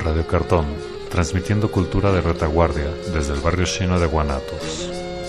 Radio Cartón, transmitiendo cultura de retaguardia desde el barrio chino de Guanatos.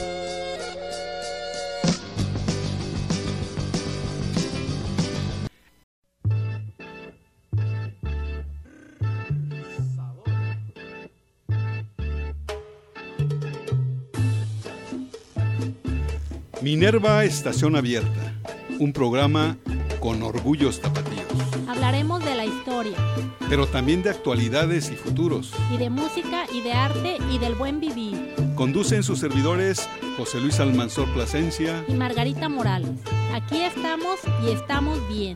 Minerva Estación Abierta, un programa con orgullos tapatíos. Hablaremos de la historia, pero también de actualidades y futuros. Y de música y de arte y del buen vivir. Conducen sus servidores José Luis Almanzor Plasencia y Margarita Morales. Aquí estamos y estamos bien.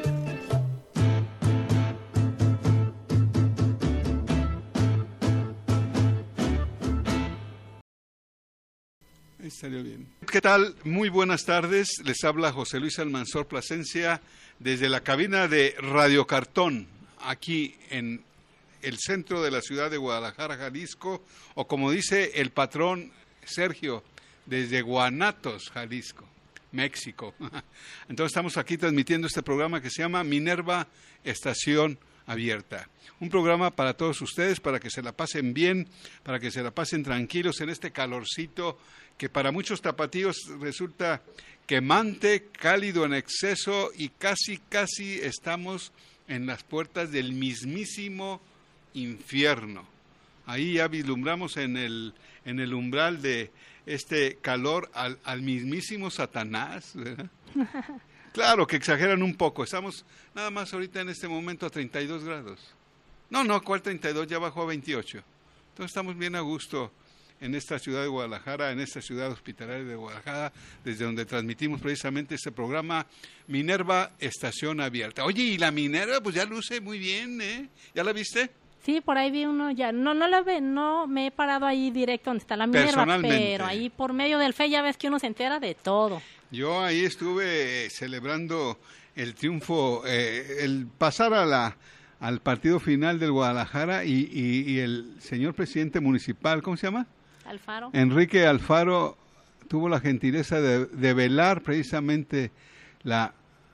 Salió bien. ¿Qué tal? Muy buenas tardes. Les habla José Luis Almanzor Plasencia desde la cabina de Radio Cartón, aquí en el centro de la ciudad de Guadalajara, Jalisco, o como dice el patrón Sergio, desde Guanatos, Jalisco, México. Entonces estamos aquí transmitiendo este programa que se llama Minerva Estación Abierta. Un programa para todos ustedes, para que se la pasen bien, para que se la pasen tranquilos en este calorcito que para muchos tapatíos resulta quemante, cálido en exceso y casi estamos en las puertas del mismísimo infierno. Ahí ya vislumbramos en el umbral de este calor al mismísimo Satanás, ¿verdad? Claro que exageran un poco, estamos nada más ahorita en este momento a 32 grados. No, ¿cuál 32? Ya bajó a 28. Entonces estamos bien a gusto en esta ciudad de Guadalajara, en esta ciudad hospitalaria de Guadalajara, desde donde transmitimos precisamente este programa Minerva Estación Abierta. Oye, y la Minerva pues ya luce muy bien, ¿eh? ¿Ya la viste? Sí, por ahí vi uno ya. No me he parado ahí directo donde está la Minerva, pero ahí por medio del Face ya ves que uno se entera de todo. Yo ahí estuve celebrando el triunfo, el pasar al partido final del Guadalajara y el señor presidente municipal, ¿cómo se llama? Alfaro. Enrique Alfaro tuvo la gentileza de velar precisamente la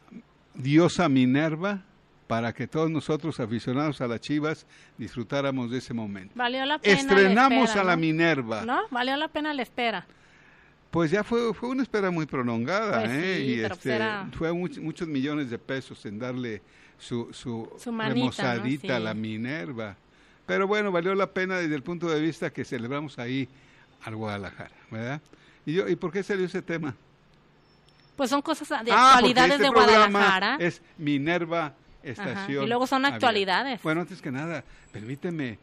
diosa Minerva para que todos nosotros aficionados a las Chivas disfrutáramos de ese momento. Valió la pena. Estrenamos la espera, a la ¿no? Minerva. ¿No? Valió la pena la espera. Pues ya fue una espera muy prolongada, pues sí, y pero fue muchos millones de pesos en darle su manita, remozadita, ¿no? Sí. a la Minerva. Pero bueno, valió la pena desde el punto de vista que celebramos ahí al Guadalajara, ¿verdad? ¿Y por qué salió ese tema? Pues son cosas de actualidades este de Guadalajara. Es Minerva Estación. Ajá, y luego son actualidades. Abierta. Bueno, antes que nada, permíteme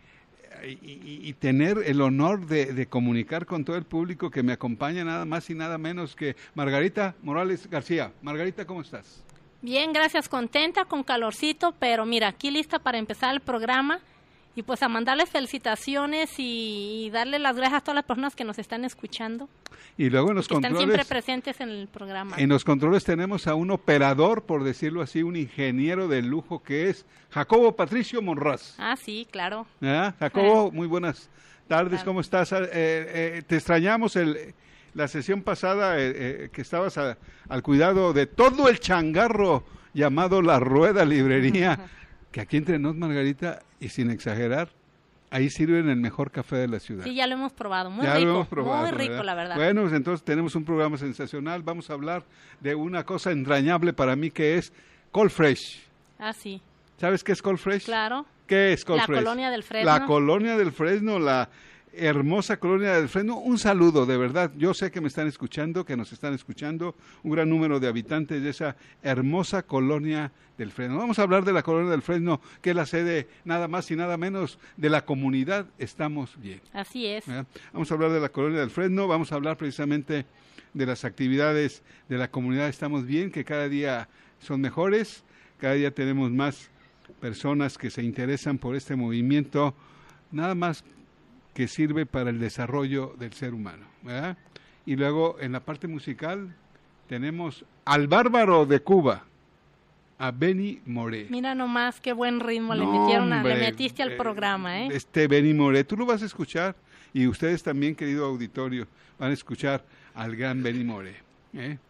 y tener el honor de comunicar con todo el público que me acompaña, nada más y nada menos que Margarita Morales García. Margarita, ¿cómo estás? Bien, gracias, contenta, con calorcito, pero mira, aquí lista para empezar el programa y pues a mandarles felicitaciones y darle las gracias a todas las personas que nos están escuchando. Y luego en los controles, están siempre presentes en el programa. En los controles tenemos a un operador, por decirlo así, un ingeniero de lujo que es Jacobo Patricio Monraz. Ah, sí, claro. Jacobo, muy buenas tardes, claro. ¿Cómo estás? Te extrañamos la sesión pasada que estabas al cuidado de todo el changarro llamado La Rueda Librería, que aquí entre nos, Margarita, y sin exagerar, ahí sirven el mejor café de la ciudad. Sí, ya lo hemos probado, muy rico, la verdad. Bueno, pues entonces tenemos un programa sensacional, vamos a hablar de una cosa entrañable para mí que es Cold Fresh. Ah, sí. ¿Sabes qué es Cold Fresh? Claro. ¿Qué es Cold Fresh? La Colonia del Fresno. La Colonia del Fresno, la hermosa Colonia del Fresno. Un saludo, de verdad. Yo sé que me están escuchando, que nos están escuchando, un gran número de habitantes de esa hermosa Colonia del Fresno. Vamos a hablar de la Colonia del Fresno, que es la sede nada más y nada menos de la comunidad Estamos Bien. Así es. Vamos a hablar de la Colonia del Fresno, vamos a hablar precisamente de las actividades de la comunidad Estamos Bien, que cada día son mejores, cada día tenemos más personas que se interesan por este movimiento, nada más que sirve para el desarrollo del ser humano, ¿verdad? Y luego en la parte musical tenemos al Bárbaro de Cuba, a Benny Moré. Mira nomás qué buen ritmo le metiste al programa, ¿eh? Benny Moré, tú lo vas a escuchar y ustedes también, querido auditorio, van a escuchar al gran Benny Moré, ¿eh?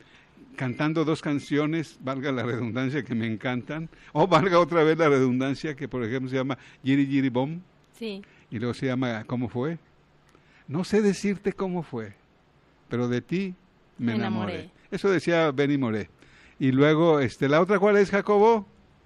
cantando 2 canciones, valga la redundancia, que me encantan, o valga otra vez la redundancia, que por ejemplo se llama Yiri Yiri Bom, Sí. y luego se llama ¿Cómo fue? No sé decirte cómo fue, pero de ti me enamoré. Eso decía Benny Moré. Y luego, la otra, ¿cuál es, Jacobo?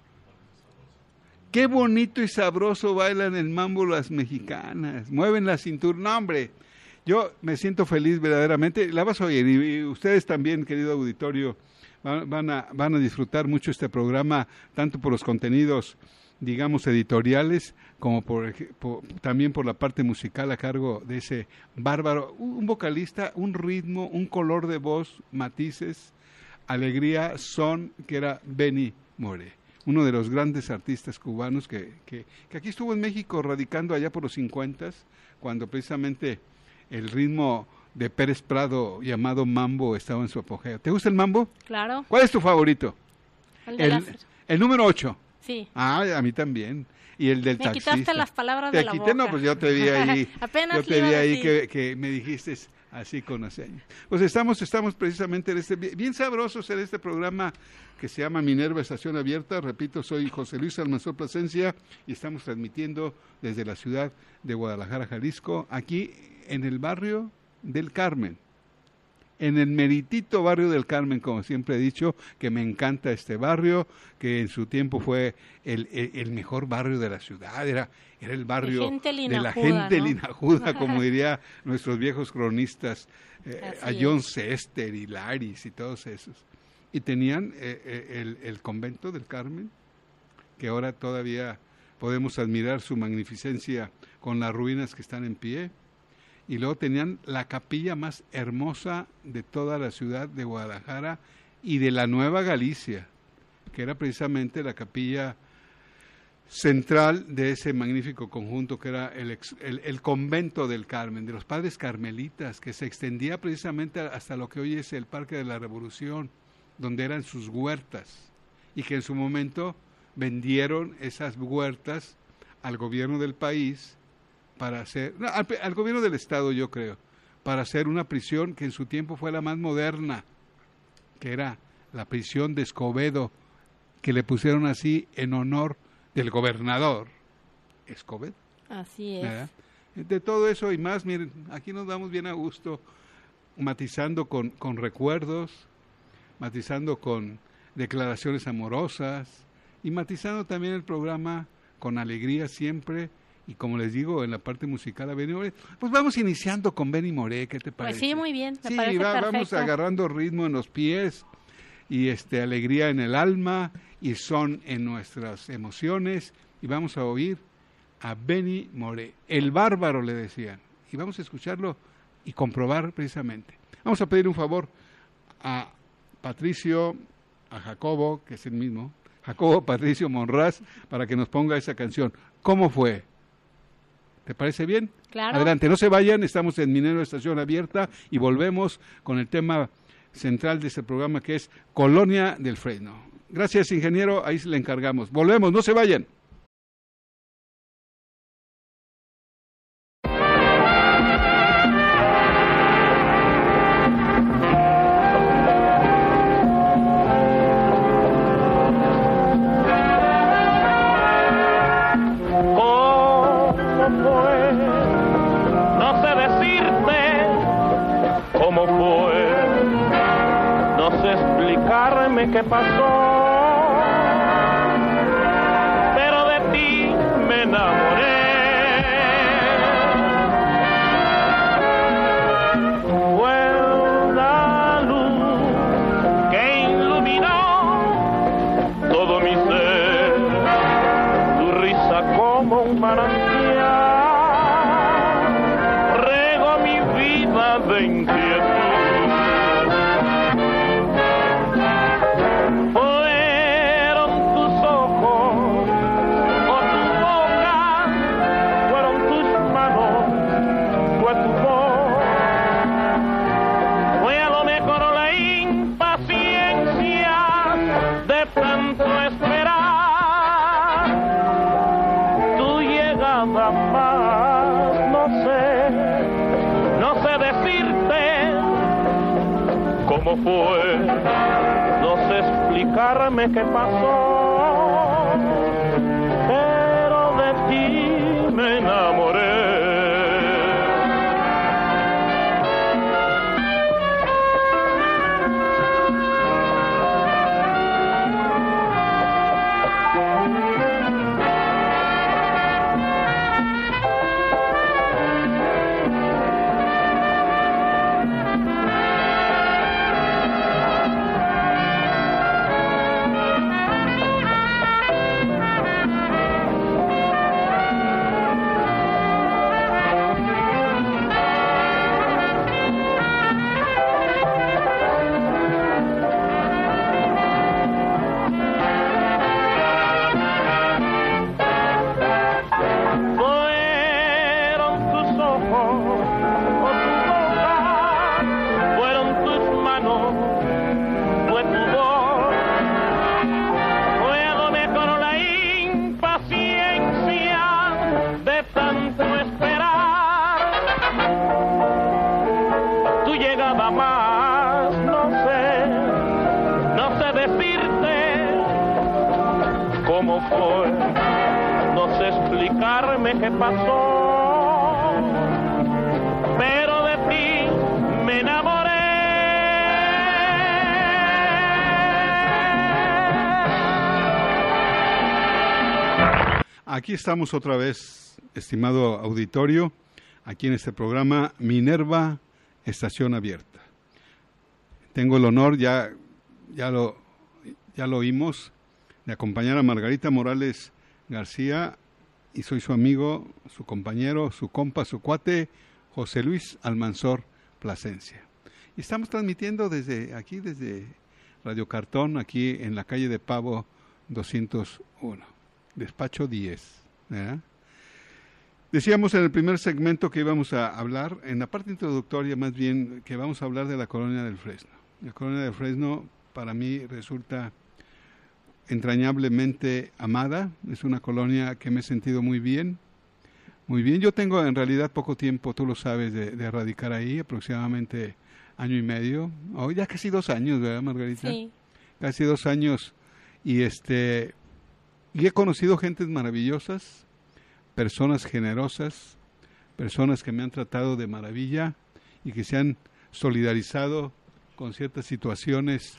Qué bonito y sabroso bailan el mambo las mexicanas, mueven la cintura. No, hombre, yo me siento feliz verdaderamente. La vas a oír, y ustedes también, querido auditorio, van a disfrutar mucho este programa, tanto por los contenidos, digamos, editoriales, como también por la parte musical a cargo de ese bárbaro, un vocalista, un ritmo, un color de voz, matices, alegría, son, que era Benny Moré, uno de los grandes artistas cubanos que aquí estuvo en México radicando allá por los 50, cuando precisamente el ritmo de Pérez Prado llamado mambo estaba en su apogeo. ¿Te gusta el mambo? Claro. ¿Cuál es tu favorito? El número 8. Sí. Ah, a mí también. Y el del taxista. Me quitaste las palabras de la boca. No, pues yo te vi ahí. Apenas yo te vi ahí decir. que me dijiste así con los años. Pues estamos precisamente bien sabrosos en este programa que se llama Minerva Estación Abierta. Repito, soy José Luis Almanzor Plasencia y estamos transmitiendo desde la ciudad de Guadalajara, Jalisco, aquí en el barrio del Carmen. En el meritito barrio del Carmen, como siempre he dicho, que me encanta este barrio, que en su tiempo fue el mejor barrio de la ciudad, era el barrio de la gente linajuda, como diría nuestros viejos cronistas, a John Sester y Laris y todos esos. Y tenían el convento del Carmen, que ahora todavía podemos admirar su magnificencia con las ruinas que están en pie. Y luego tenían la capilla más hermosa de toda la ciudad de Guadalajara y de la Nueva Galicia, que era precisamente la capilla central de ese magnífico conjunto que era el convento del Carmen, de los padres carmelitas, que se extendía precisamente hasta lo que hoy es el Parque de la Revolución, donde eran sus huertas, y que en su momento vendieron esas huertas al gobierno del país, para hacer, al gobierno del estado, yo creo, para hacer una prisión que en su tiempo fue la más moderna, que era la prisión de Escobedo, que le pusieron así en honor del gobernador Escobedo. Así es. ¿Verdad? De todo eso y más, miren, aquí nos damos bien a gusto, matizando con recuerdos, matizando con declaraciones amorosas y matizando también el programa con alegría siempre. Y como les digo, en la parte musical a Benny Moré, pues vamos iniciando con Benny Moré, ¿qué te parece? Pues sí, muy bien, me sí, parece perfecto. Vamos agarrando ritmo en los pies y alegría en el alma y son en nuestras emociones y vamos a oír a Benny Moré, el bárbaro le decían, y vamos a escucharlo y comprobar precisamente. Vamos a pedir un favor a Patricio, a Jacobo, que es el mismo, Jacobo Patricio Monraz, para que nos ponga esa canción. ¿Cómo fue? ¿Te parece bien? Claro. Adelante, no se vayan, estamos en Minerva Estación Abierta y volvemos con el tema central de este programa que es Colonia del Fresno. Gracias, ingeniero, ahí le encargamos. Volvemos, no se vayan. ¿Qué pasó? Pero de ti me enamoré. Fue una luz que iluminó todo mi ser, tu risa como un manantial regó mi vida de inquietud. ¿Cómo fue? explicarme qué pasó, pero de ti me enamoré. ¿Qué pasó? Pero de ti me enamoré. Aquí estamos otra vez, estimado auditorio, aquí en este programa Minerva, Estación Abierta. Tengo el honor, ya lo oímos, de acompañar a Margarita Morales García, y soy su amigo, su compañero, su compa, su cuate, José Luis Almanzor Plasencia. Y estamos transmitiendo desde Radio Cartón, aquí en la calle de Pavo 201, despacho 10. ¿verdad? Decíamos en el primer segmento que íbamos a hablar, en la parte introductoria más bien, que vamos a hablar de la Colonia del Fresno. La Colonia del Fresno para mí resulta entrañablemente amada, es una colonia que me he sentido muy bien. Yo tengo en realidad poco tiempo, tú lo sabes, de radicar ahí, aproximadamente año y medio, o ya casi 2 años, ¿verdad, Margarita? Sí. Casi 2 años, y he conocido gentes maravillosas, personas generosas, personas que me han tratado de maravilla y que se han solidarizado con ciertas situaciones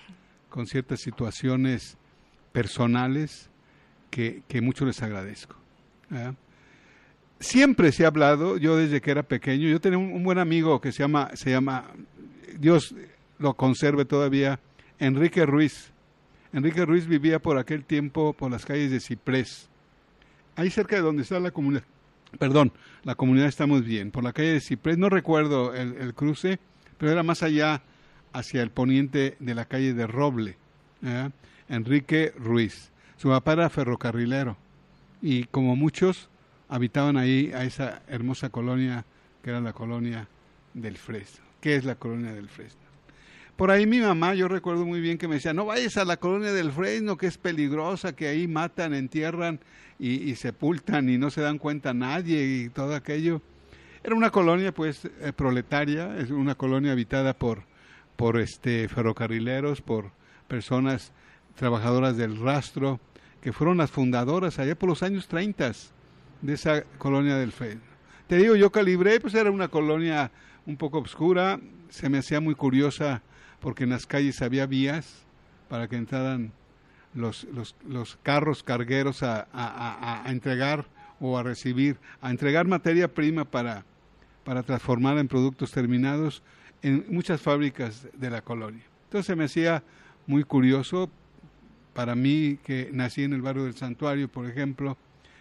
personales que mucho les agradezco. ¿verdad? Siempre se ha hablado, yo desde que era pequeño, yo tenía un buen amigo que se llama, Dios lo conserve todavía, Enrique Ruiz. Enrique Ruiz vivía por aquel tiempo por las calles de Ciprés, ahí cerca de donde está la comunidad, la comunidad Estamos Bien, por la calle de Ciprés, no recuerdo el cruce, pero era más allá, hacia el poniente de la calle de Roble. ¿verdad? Enrique Ruiz. Su papá era ferrocarrilero y como muchos habitaban ahí a esa hermosa colonia que era la Colonia del Fresno. ¿Qué es la Colonia del Fresno? Por ahí mi mamá, yo recuerdo muy bien que me decía, no vayas a la Colonia del Fresno, que es peligrosa, que ahí matan, entierran y sepultan y no se dan cuenta nadie y todo aquello. Era una colonia pues proletaria, es una colonia habitada por ferrocarrileros, por personas trabajadoras del rastro, que fueron las fundadoras allá por los años 30 de esa Colonia del Fresno. Te digo, yo calibré, pues era una colonia un poco oscura, se me hacía muy curiosa porque en las calles había vías para que entraran los carros cargueros a entregar o a recibir, a entregar materia prima para transformar en productos terminados en muchas fábricas de la colonia. Entonces se me hacía muy curioso para mí, que nací en el barrio del Santuario, por ejemplo,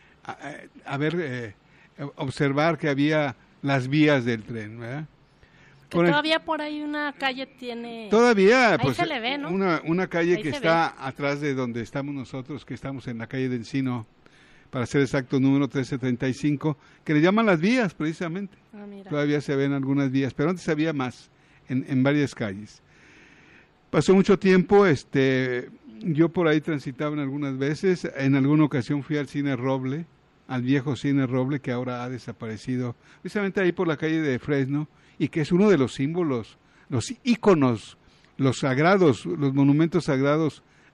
observar que había las vías del tren, ¿verdad? Todavía por ahí una calle tiene... Todavía, ahí pues, se le ve, ¿no? Una calle ahí que está atrás de donde estamos nosotros, que estamos en la calle de Encino, para ser exacto, número 1335, que le llaman las vías, precisamente. Todavía se ven algunas vías, pero antes había más, en varias calles. Pasó mucho tiempo, yo por ahí transitaba algunas veces, en alguna ocasión fui al Cine Roble, al viejo Cine Roble, que ahora ha desaparecido, precisamente ahí por la calle de Fresno, y que es uno de los símbolos, los íconos, los sagrados, los monumentos sagrados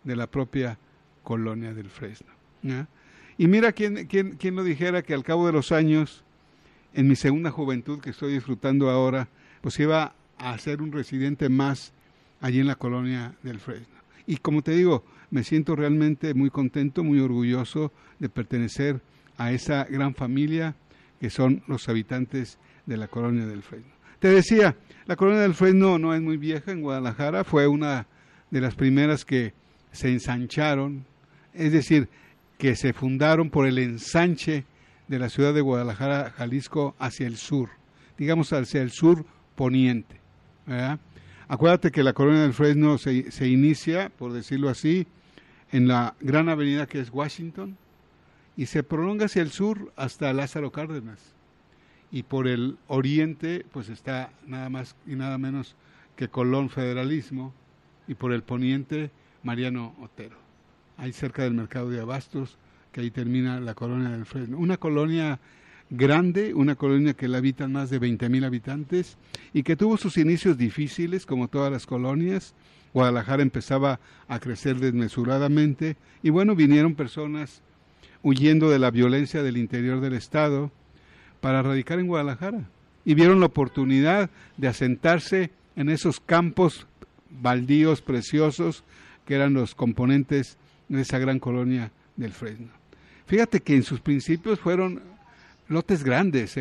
de la propia colonia del Fresno, ¿ya? Y mira quién lo dijera que al cabo de los años, en mi segunda juventud que estoy disfrutando ahora, pues iba a ser un residente más allí en la colonia del Fresno. Y como te digo, me siento realmente muy contento, muy orgulloso de pertenecer a esa gran familia que son los habitantes de la colonia del Fresno. Te decía, la colonia del Fresno no es muy vieja en Guadalajara, fue una de las primeras que se ensancharon, es decir, que se fundaron por el ensanche de la ciudad de Guadalajara, Jalisco, hacia el sur, digamos hacia el sur poniente, ¿verdad? Acuérdate que la colonia del Fresno se inicia, por decirlo así, en la gran avenida que es Washington, y se prolonga hacia el sur hasta Lázaro Cárdenas. Y por el oriente, pues está nada más y nada menos que Colón Federalismo, y por el poniente, Mariano Otero. Ahí cerca del mercado de abastos, que ahí termina la colonia del Fresno. Una colonia grande, una colonia que la habitan más de 20,000 habitantes y que tuvo sus inicios difíciles, como todas las colonias. Guadalajara empezaba a crecer desmesuradamente y bueno, vinieron personas huyendo de la violencia del interior del estado para radicar en Guadalajara y vieron la oportunidad de asentarse en esos campos baldíos preciosos que eran los componentes de esa gran colonia del Fresno. Fíjate que en sus principios fueron lotes grandes,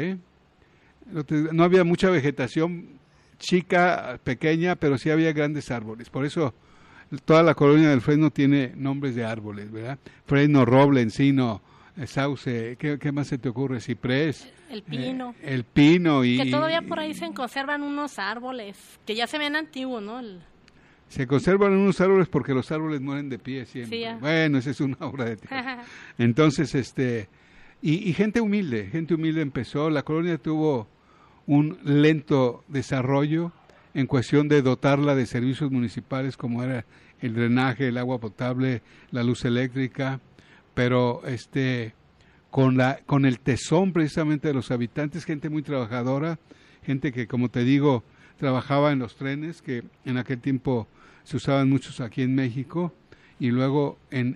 no había mucha vegetación chica, pequeña, pero sí había grandes árboles. Por eso toda la colonia del Fresno tiene nombres de árboles, ¿verdad? Fresno, roble, encino, sauce, ¿qué más se te ocurre? Ciprés. El pino. El pino y... Que todavía por ahí se conservan unos árboles, que ya se ven antiguos, ¿no? Se conservan unos árboles porque los árboles mueren de pie siempre. Sí, bueno, esa es una obra de teatro. Entonces, y gente humilde empezó. La colonia tuvo un lento desarrollo en cuestión de dotarla de servicios municipales como era el drenaje, el agua potable, la luz eléctrica, pero con el tesón precisamente de los habitantes, gente muy trabajadora, gente que, como te digo, trabajaba en los trenes, que en aquel tiempo se usaban muchos aquí en México, y luego en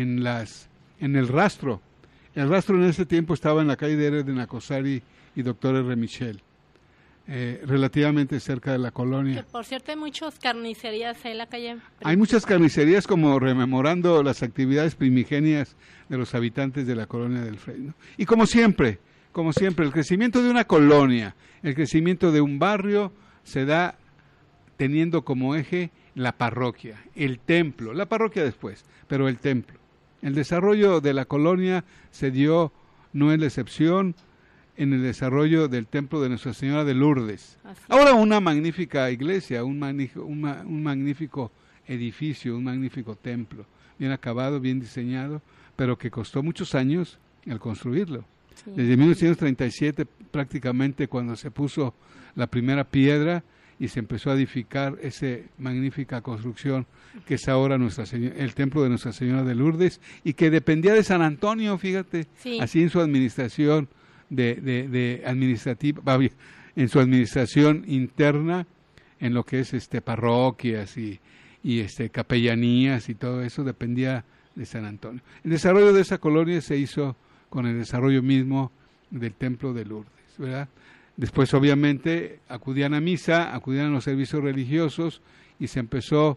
el rastro. El rastro en ese tiempo estaba en la calle de Nacosari y Doctor R. Michel, relativamente cerca de la colonia. Que por cierto hay muchas carnicerías en la calle. Hay muchas carnicerías como rememorando las actividades primigenias de los habitantes de la colonia del Fresno. Y como siempre, el crecimiento de una colonia, el crecimiento de un barrio se da teniendo como eje la parroquia, el templo, la parroquia después, pero el templo. El desarrollo de la colonia se dio, no es la excepción, en el desarrollo del templo de Nuestra Señora de Lourdes. Ahora una magnífica iglesia, un magnífico edificio, un magnífico templo, bien acabado, bien diseñado, pero que costó muchos años al construirlo. Sí. Desde 1937 prácticamente cuando se puso la primera piedra y se empezó a edificar esa magnífica construcción que es ahora el templo de Nuestra Señora de Lourdes y que dependía de San Antonio, fíjate, sí. Así en su administración administrativa, en su administración interna, en lo que es parroquias y capellanías y todo eso dependía de San Antonio. El desarrollo de esa colonia se hizo con el desarrollo mismo del templo de Lourdes, ¿verdad? Después, obviamente, acudían a misa, acudían a los servicios religiosos y se empezó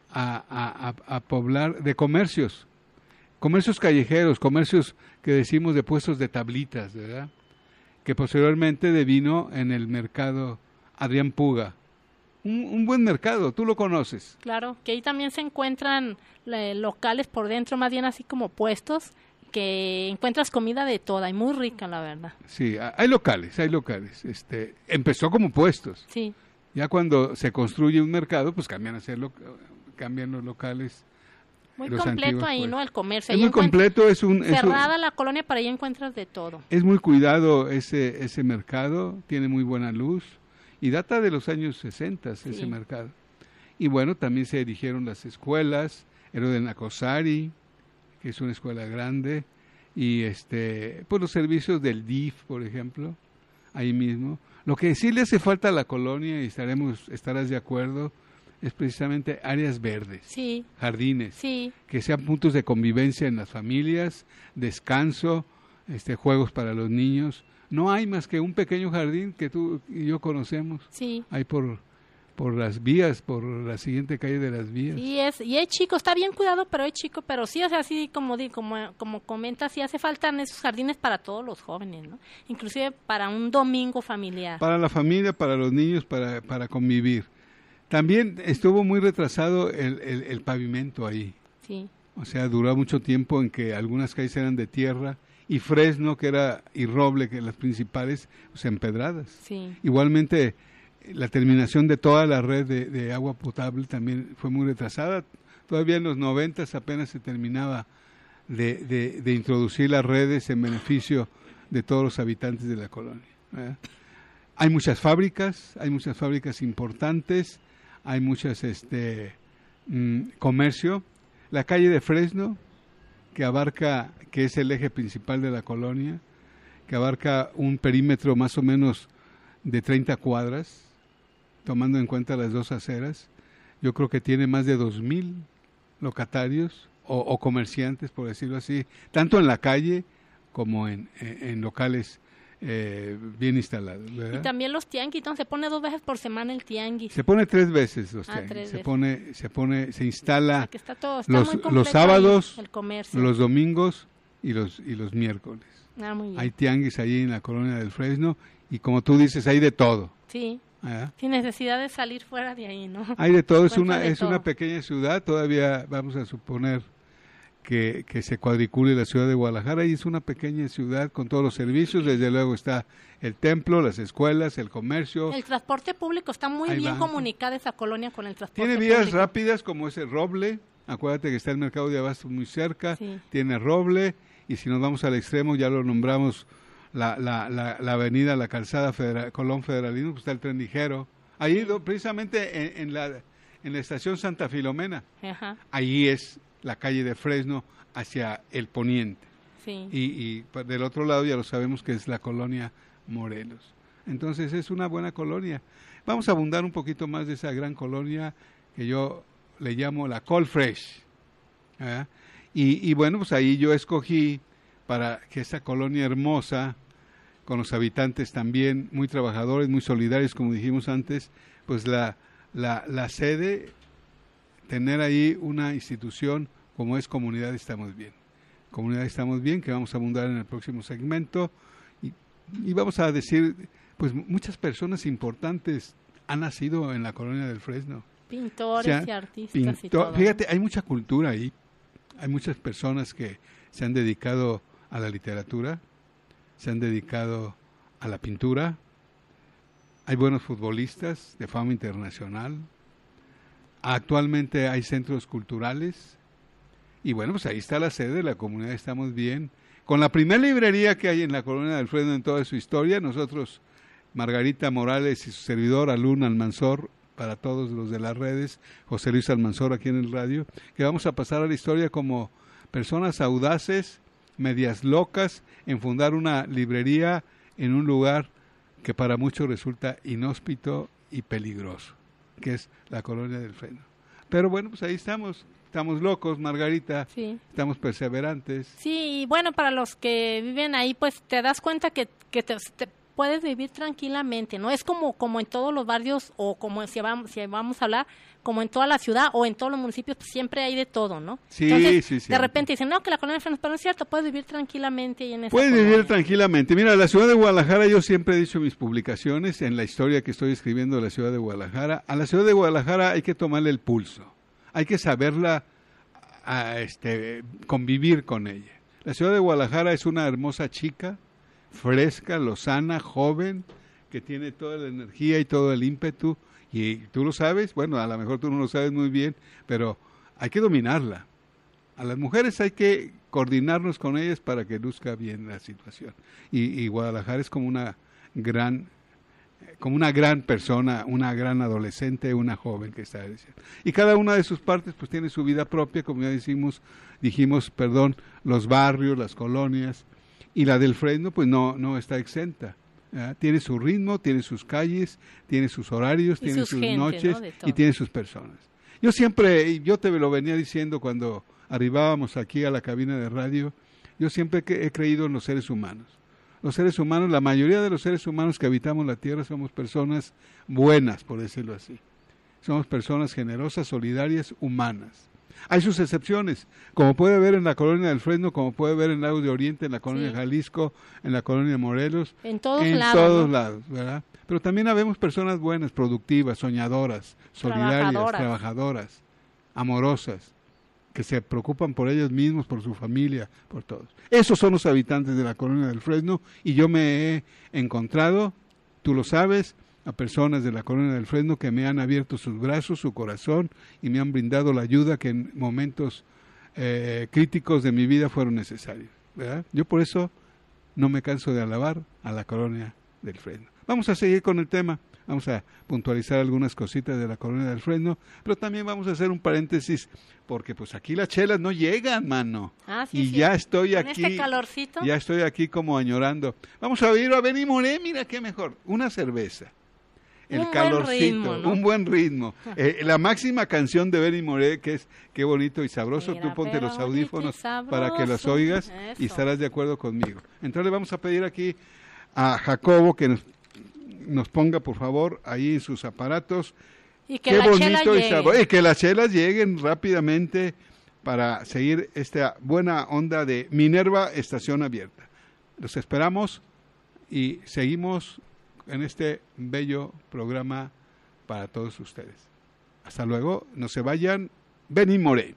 a poblar de comercios callejeros, comercios que decimos de puestos de tablitas, ¿verdad? Que posteriormente devino en el mercado Adrián Puga. Un buen mercado, tú lo conoces. Claro, que ahí también se encuentran locales por dentro, más bien así como puestos, que encuentras comida de toda y muy rica, la verdad. Sí, hay locales. Empezó como puestos. Sí. Ya cuando se construye un mercado, pues cambian los locales. Muy completo ahí, ¿no? El comercio. Es muy completo, cerrada la colonia, para ahí encuentras de todo. Es muy cuidado ese mercado, tiene muy buena luz y data de los años 60 ese mercado. Y bueno, también se erigieron las escuelas, el de Nacosari, que es una escuela grande, y pues los servicios del DIF, por ejemplo, ahí mismo. Lo que sí le hace falta a la colonia, y estarás de acuerdo, es precisamente áreas verdes, Sí, jardines, sí, que sean puntos de convivencia en las familias, descanso, juegos para los niños. No hay más que un pequeño jardín que tú y yo conocemos. sí. Hay por las vías, por la siguiente calle de las vías. Y es chico, está bien cuidado, pero es chico, pero sí, o sea, así como comenta, sí hace falta en esos jardines para todos los jóvenes, ¿no? Inclusive para un domingo familiar. Para la familia, para los niños, para convivir. También estuvo muy retrasado el pavimento ahí. Sí, O sea, duró mucho tiempo en que algunas calles eran de tierra y Fresno, y Roble, que las principales, pues empedradas. sí. Igualmente, la terminación de toda la red de agua potable también fue muy retrasada. Todavía en los 90 apenas se terminaba de introducir las redes en beneficio de todos los habitantes de la colonia, ¿verdad? Hay muchas fábricas importantes, hay muchas comercio. La calle de Fresno, que es el eje principal de la colonia, que abarca un perímetro más o menos de 30 cuadras, tomando en cuenta las dos aceras, yo creo que tiene más de 2,000 locatarios o comerciantes, por decirlo así, tanto en la calle como en locales bien instalados, ¿verdad? Y también los tianguis, entonces se pone 2 veces por semana el tianguis. Se pone 3 veces los 3 tianguis. veces. Se instala Que está todo, está los muy completo sábados, ahí, el comercio. los domingos y los miércoles. Muy bien. Hay tianguis ahí en la colonia del Fresno y como tú dices, hay de todo. Sí. ¿Verdad? Sin necesidad de salir fuera de ahí, ¿no? Hay de todo, es Encuentra una todo. pequeña ciudad, todavía vamos a suponer que se cuadricule la ciudad de Guadalajara y es una pequeña ciudad con todos los servicios, desde luego está el templo, las escuelas, el comercio. El transporte público está muy Hay bien banco. comunicada esa colonia con el transporte Tiene vías público. rápidas como ese Roble, acuérdate que está el mercado de abasto muy cerca, Sí. tiene Roble y si nos vamos al extremo ya lo nombramos la avenida, la calzada Colón Federalino, pues está el tren ligero. Ahí precisamente en la estación Santa Filomena, Ajá, ahí es la calle de Fresno hacia el poniente. sí. Y del otro lado ya lo sabemos que es la colonia Morelos. Entonces es una buena colonia. Vamos a abundar un poquito más de esa gran colonia que yo le llamo la Col Fresh. ¿Verdad? Y bueno, pues ahí yo escogí para que esa colonia hermosa, con los habitantes también muy trabajadores, muy solidarios, como dijimos antes, pues la sede, tener ahí una institución como es Comunidad Estamos Bien. Comunidad Estamos Bien, que vamos a abundar en el próximo segmento. Y vamos a decir, pues muchas personas importantes han nacido en la colonia del Fresno. Pintores O sea, y artistas y todo. Fíjate, hay mucha cultura ahí. Hay muchas personas que se han dedicado a la literatura, se han dedicado a la pintura. Hay buenos futbolistas de fama internacional. Actualmente hay centros culturales. Y bueno, pues ahí está la sede de la Comunidad Estamos Bien. Con la primera librería que hay en la colonia del Fresno en toda su historia, nosotros, Margarita Morales y su servidor, Alun Almanzor, para todos los de las redes, José Luis Almanzor aquí en el radio, que vamos a pasar a la historia como personas audaces, medias locas, en fundar una librería en un lugar que para muchos resulta inhóspito y peligroso, que es la colonia del Fresno. Pero bueno, pues ahí estamos locos, Margarita, Sí. estamos perseverantes. Sí, y bueno, para los que viven ahí, pues te das cuenta que te puedes vivir tranquilamente, ¿no? Es como en todos los barrios, o como si vamos a hablar, como en toda la ciudad o en todos los municipios, pues siempre hay de todo, ¿no? Sí, Entonces, sí. de repente dicen, no, que la colonia de Fresno, pero no es cierto, puedes vivir tranquilamente ahí en esa Puedes colonia. vivir tranquilamente. Mira, la ciudad de Guadalajara, yo siempre he dicho en mis publicaciones, en la historia que estoy escribiendo de la ciudad de Guadalajara, a la ciudad de Guadalajara hay que tomarle el pulso, hay que saberla convivir con ella. La ciudad de Guadalajara es una hermosa chica, fresca, lozana, joven, que tiene toda la energía y todo el ímpetu, y tú lo sabes, bueno, a lo mejor tú no lo sabes muy bien, pero hay que dominarla. A las mujeres hay que coordinarnos con ellas para que luzca bien la situación. Y Guadalajara es como una gran persona, una gran adolescente, una joven que está diciendo. Y cada una de sus partes pues tiene su vida propia, como ya dijimos, los barrios, las colonias, y la del Fresno pues no está exenta. Tiene su ritmo, tiene sus calles, tiene sus horarios, Y tiene sus sus gente, noches ¿no? De todo. y tiene sus personas. Yo te lo venía diciendo cuando arribábamos aquí a la cabina de radio, yo siempre he creído en los seres humanos. Los seres humanos, la mayoría de los seres humanos que habitamos la Tierra somos personas buenas, por decirlo así. Somos personas generosas, solidarias, humanas. Hay sus excepciones, como puede ver en la colonia del Fresno, como puede ver en Lagos de Oriente, en la colonia de Jalisco, en la colonia de Morelos, En todos en lados, todos ¿no? lados, ¿verdad? Pero también habemos personas buenas, productivas, soñadoras, solidarias, trabajadoras, amorosas, que se preocupan por ellos mismos, por su familia, por todos. Esos son los habitantes de la colonia del Fresno y yo me he encontrado, tú lo sabes, a personas de la colonia del Fresno que me han abierto sus brazos, su corazón y me han brindado la ayuda que en momentos críticos de mi vida fueron necesarios, ¿verdad? Yo por eso no me canso de alabar a la colonia del Fresno. Vamos a seguir con el tema, vamos a puntualizar algunas cositas de la colonia del Fresno, pero también vamos a hacer un paréntesis, porque pues aquí las chelas no llegan, mano. Sí, y sí. ya estoy Con aquí. este calorcito. Ya estoy aquí como añorando. Vamos a oír a Benny Moré, mira qué mejor, una cerveza. El Un buen calorcito, ritmo, ¿no? un buen ritmo. La máxima canción de Benny Moré, que es Qué bonito y sabroso, Mira, tú ponte pero los bonito y audífonos para que los sabroso. oigas y Eso. estarás de acuerdo conmigo. Entonces le vamos a pedir aquí a Jacobo que nos ponga por favor ahí en sus aparatos Y que Qué la chela bonito y llegue. sabroso. Y que las chelas lleguen rápidamente para seguir esta buena onda de Minerva Estación Abierta. Los esperamos y seguimos en este bello programa para todos ustedes. Hasta luego, no se vayan. Benny Moré.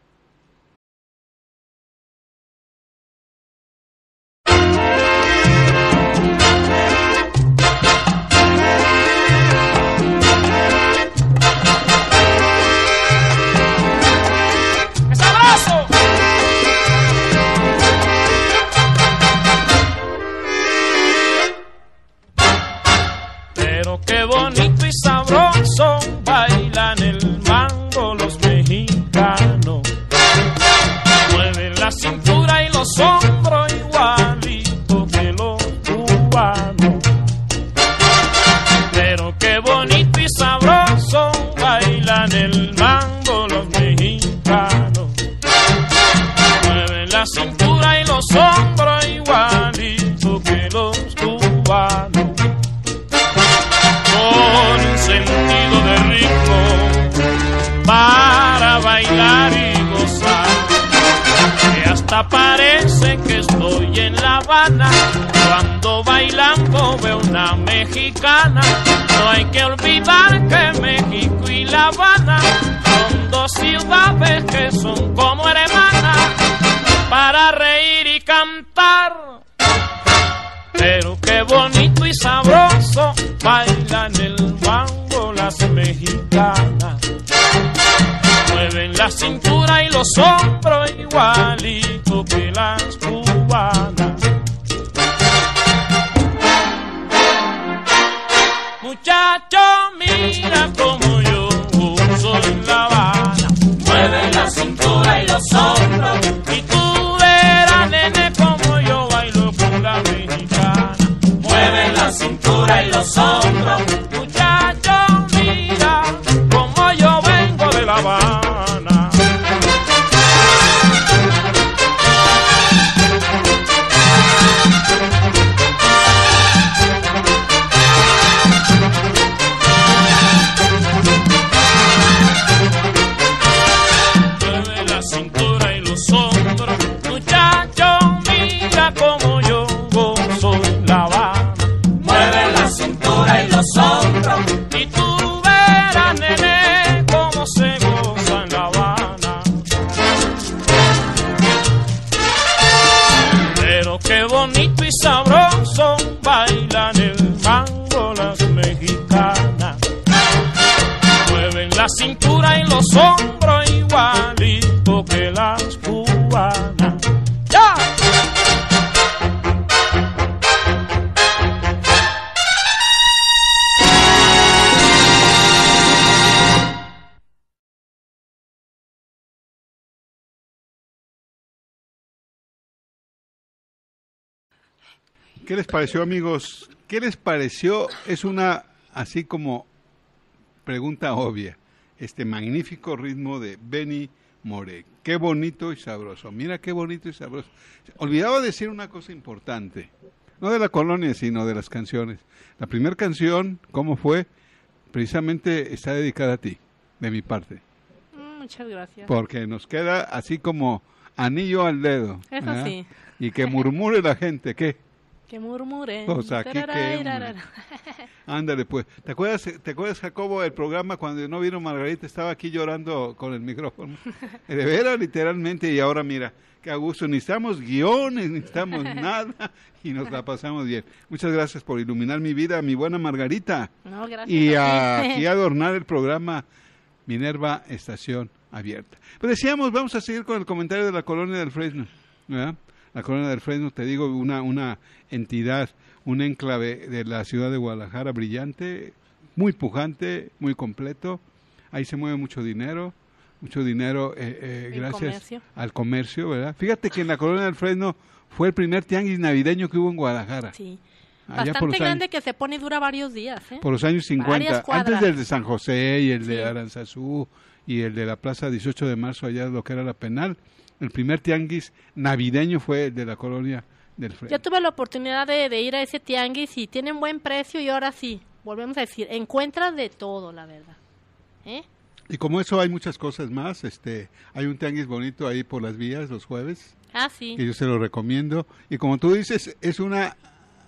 Pero qué bonito y sabroso bailan el mambo los mexicanos. Mueven la cintura y los hombros igualito que los cubanos. Pero qué bonito y sabroso bailan el mambo los mexicanos. Mueven la cintura y los hombros igualito que los cubanos. Con un sentido de ritmo para bailar y gozar, que hasta parece que estoy en La Habana cuando bailando veo una mexicana. No hay que olvidar que México y La Habana son dos ciudades que son como hermanas para reír y cantar. Pero qué bonito y sabroso bailan el mambo las mexicanas. Mueven la cintura y los hombros igualito que las cubanas. Muchacho, mira como yo soy La Habana. Mueven la cintura y los hombros y tú verás, nene, como yo bailo con la mexicana. Mueven la cintura y los hombros. Muchacho, mira como yo vengo de La Habana. Mueve la cintura y los hombros, muchacho, mira como yo gozo en La Habana. Mueve la cintura y los hombros y tú verás, nene, cómo se goza en La Habana. Pero qué bonito y sabroso bailan el mambo las mexicanas. Mueven la cintura y los hombros igualito que las cubanas. ¡Ya! ¿Qué les pareció, amigos? ¿Qué les pareció? Es una, así como, pregunta obvia. Este magnífico ritmo de Benny Moré. Qué bonito y sabroso. Mira qué bonito y sabroso. Olvidaba decir una cosa importante. No de la colonia, sino de las canciones. La primera canción, ¿cómo fue? Precisamente está dedicada a ti, de mi parte. Muchas gracias. Porque nos queda así como anillo al dedo. Eso ¿verdad? sí. Y que murmure la gente, ¿qué? Que murmuren. O sea, aquí que... Ándale, pues. ¿Te acuerdas, Jacobo, el programa cuando no vino Margarita? Estaba aquí llorando con el micrófono. De veras, literalmente. Y ahora mira, qué a gusto. Ni estamos guiones, ni estamos nada. Y nos la pasamos bien. Muchas gracias por iluminar mi vida, mi buena Margarita. No, gracias. Y aquí adornar el programa Minerva Estación Abierta. Pues decíamos, vamos a seguir con el comentario de la Colonia del Fresno, ¿verdad? La Colonia del Fresno, te digo, una entidad, un enclave de la ciudad de Guadalajara brillante, muy pujante, muy completo. Ahí se mueve mucho dinero gracias comercio. Al comercio, ¿verdad? Fíjate que en la Colonia del Fresno fue el primer tianguis navideño que hubo en Guadalajara. Sí. Allá Bastante grande que se pone y dura varios días. Por los años 50, antes del de San José y el sí. de Aranzazú y el de la Plaza 18 de Marzo, allá lo que era la Penal. El primer tianguis navideño fue el de la Colonia del Fresno. Yo tuve la oportunidad de ir a ese tianguis y tienen buen precio y ahora sí, volvemos a decir, encuentras de todo, la verdad. Y como eso hay muchas cosas más, hay un tianguis bonito ahí por las vías los jueves. Ah, sí. Que yo se lo recomiendo. Y como tú dices, es una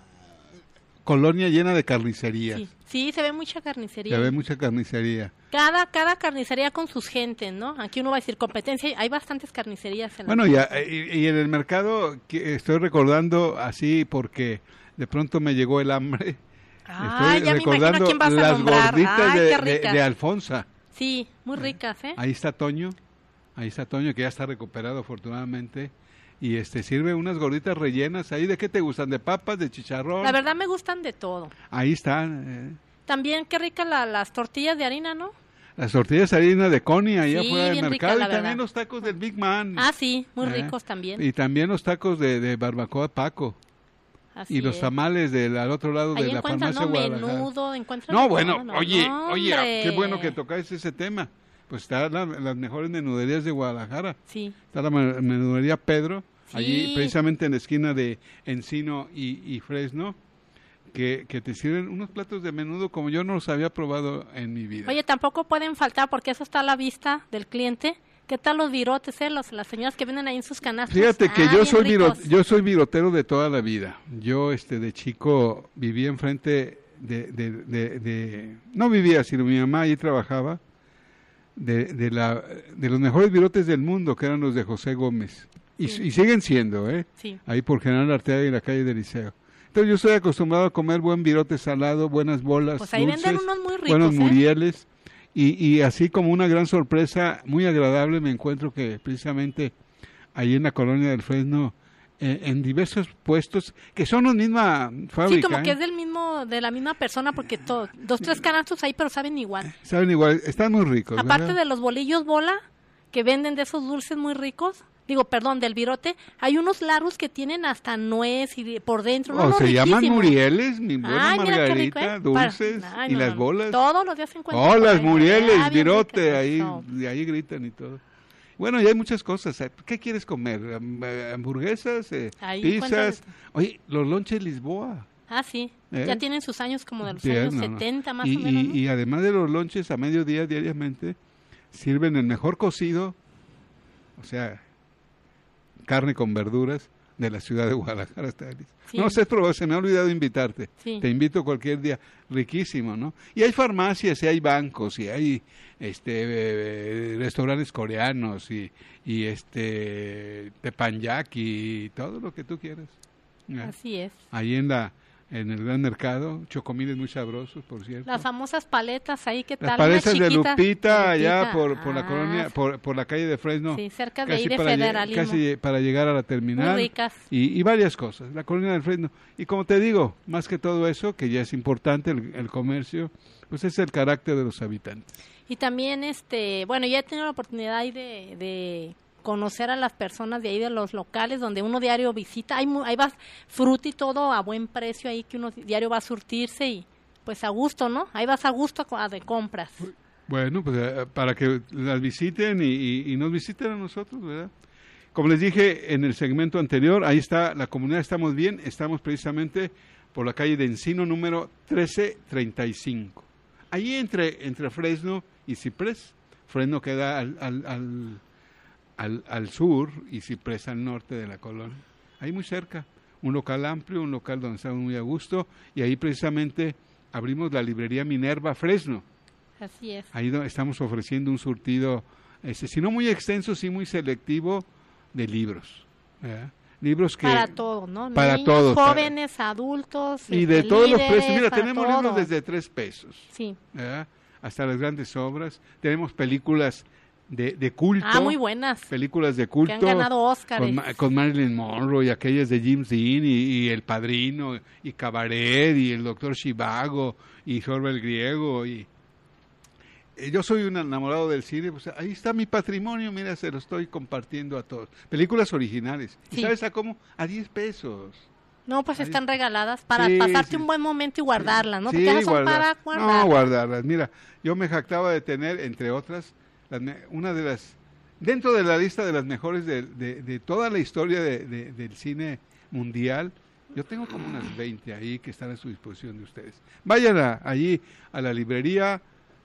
colonia llena de carnicerías. Sí, se ve mucha carnicería. Se ve mucha carnicería. Cada carnicería con sus gentes, ¿no? Aquí uno va a decir competencia, hay bastantes carnicerías. Bueno, y en el mercado, que estoy recordando así porque de pronto me llegó el hambre. Ah, ya recordando me imagino a quién vas a las nombrar. gorditas Ay, qué ricas. de Alfonsa. Sí, muy ricas, ¿eh? Ahí está Toño, que ya está recuperado afortunadamente. Y sirve unas gorditas rellenas. ¿Ahí de qué te gustan? ¿De papas, de chicharrón? La verdad me gustan de todo. Ahí están. También qué ricas las tortillas de harina, ¿no? Las tortillas de harina de Connie, allá Sí, afuera del bien mercado. rica, Y también los tacos del Big Man. Ah, sí, muy ricos también. Y también los tacos de barbacoa Paco. Así y los es. tamales al otro lado ahí de la farmacia Guadalajara. Menudo, encuentran no, de bueno, todo, oye, qué bueno que tocáis ese tema. Pues están las mejores menuderías de Guadalajara. Sí. Está la menudería Pedro, sí. allí precisamente en la esquina de Encino y Fresno, que te sirven unos platos de menudo como yo no los había probado en mi vida. Oye, tampoco pueden faltar, porque eso está a la vista del cliente. ¿Qué tal los virotes, las señoras que venden ahí en sus canastos? Fíjate que yo soy virotero de toda la vida. Yo de chico vivía enfrente no vivía, sino mi mamá allí trabajaba de los mejores virotes del mundo, que eran los de José Gómez. Y siguen siendo, sí. Ahí por General Arteaga y la calle del Liceo. Entonces yo estoy acostumbrado a comer buen virote salado, buenas bolas, pues ahí dulces, venden unos muy ricos, buenos murieles. Y así como una gran sorpresa, muy agradable, me encuentro que precisamente ahí en la Colonia del Fresno, en diversos puestos, que son la misma fábrica. Sí, como que es de la misma persona, porque 2, 3 canastos ahí, pero saben igual. Saben igual, están muy ricos. Aparte ¿verdad? de los bolillos bola, que venden de esos dulces muy ricos, del virote, hay unos largos que tienen hasta nuez y por dentro. Se llaman murieles, mi buena Margarita, rico, dulces, y las bolas. Todos los días se encuentran. Las murieles, virote, ricas, ahí gritan y todo. Bueno, y hay muchas cosas. ¿Qué quieres comer? ¿Hamburguesas? ¿Pizzas? Oye, los lonches Lisboa. Ah, sí. Ya tienen sus años como de los años 70 más o menos. ¿no? Y además de los lonches, a mediodía diariamente, sirven el mejor cocido, o sea, carne con verduras de la ciudad de Guadalajara. Sí. No sé, pero se me ha olvidado invitarte. Sí. Te invito cualquier día. Riquísimo, ¿no? Y hay farmacias, y hay bancos, y hay restaurantes coreanos, y teppanyaki, y todo lo que tú quieras. Así es. Ahí en el gran mercado, chocomiles muy sabrosos, por cierto. Las famosas paletas ahí, ¿qué tal? Las paletas de Lupita, allá por la colonia, por la calle de Fresno. Sí, cerca de ahí de Federalismo. Casi para llegar a la terminal. Muy ricas. Y varias cosas, la colonia del Fresno. Y como te digo, más que todo eso, que ya es importante, el comercio, pues es el carácter de los habitantes. Y también, ya he tenido la oportunidad ahí de conocer a las personas de ahí, de los locales, donde uno diario visita. Ahí va fruta y todo a buen precio ahí, que uno diario va a surtirse y pues a gusto, ¿no? Ahí vas a gusto de compras. Bueno, pues para que las visiten y nos visiten a nosotros, ¿verdad? Como les dije en el segmento anterior, ahí está la comunidad Estamos Bien, estamos precisamente por la calle de Encino número 1335. Ahí entre Fresno y Ciprés. Fresno queda al sur y Ciprés al norte de la colonia. Ahí muy cerca, un local amplio, un local donde estamos muy a gusto, y ahí precisamente abrimos la librería Minerva Fresno. Así es. Ahí estamos ofreciendo un surtido, si no muy extenso, sí muy selectivo, de libros. ¿Verdad? Libros que... Para todos, ¿no? Para niños, todos. jóvenes, adultos. Y de todos los líderes, precios. Mira, para tenemos todo. libros desde 3 pesos. Sí. ¿Verdad? Hasta las grandes obras. Tenemos películas de culto. Ah, muy buenas. Películas de culto. Que han ganado Óscares. Con Marilyn Monroe y aquellas de James Dean y El Padrino y Cabaret y El Doctor Zhivago y Zorba el Griego y... Yo soy un enamorado del cine, pues ahí está mi patrimonio, mira, se lo estoy compartiendo a todos. Películas originales. Sí. ¿Y sabes a cómo? A 10 pesos. No, pues están regaladas para pasarte un buen momento y guardarlas, ¿no? Sí, Porque son para guardar. No, guardarlas. Mira, yo me jactaba de tener, entre otras, una de las, dentro de la lista de las mejores de toda la historia del cine mundial, yo tengo como unas 20 ahí que están a su disposición de ustedes. Vayan allí a la librería